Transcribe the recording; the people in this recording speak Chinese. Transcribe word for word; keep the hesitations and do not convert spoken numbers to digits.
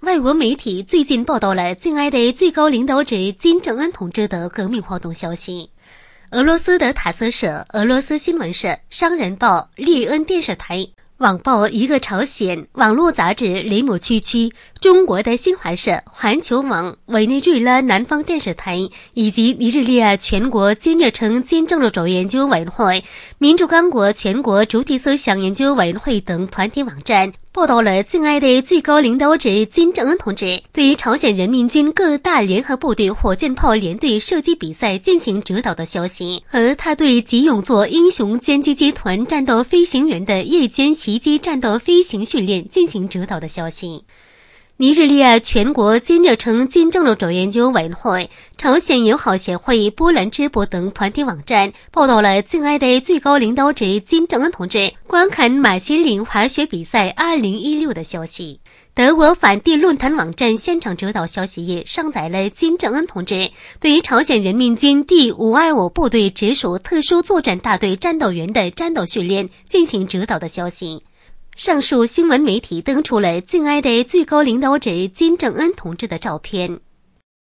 外国媒体最近报道了敬爱的最高领导者金正恩同志的革命活动消息。俄罗斯的塔斯社、俄罗斯新闻社、商人报、利恩电视台、网报一个朝鲜、网络杂志雷姆区区、中国的新华社、环球网、委内瑞拉南方电视台以及尼日利亚全国金日成金正日主研究委员会、民主刚果全国主体思想研究委员会等团体网站报道了敬爱的最高领导者金正恩同志对朝鲜人民军各大联合部队火箭炮联队射击比赛进行指导的消息，和他对吉永作英雄歼击机团战斗飞行员的夜间袭击战斗飞行训练进行指导的消息。尼日利亚全国金日成金正日主研究委员会、朝鲜友好协会、波兰支部等团体网站报道了敬爱的最高领导者金正恩同志观看马歇岭滑雪比赛二零一六的消息。德国反帝论坛网站现场指导消息页上载了金正恩同志对于朝鲜人民军第五二五部队直属特殊作战大队战斗员的战斗训练进行指导的消息。上述新闻媒体登出了敬爱的最高领导者金正恩同志的照片。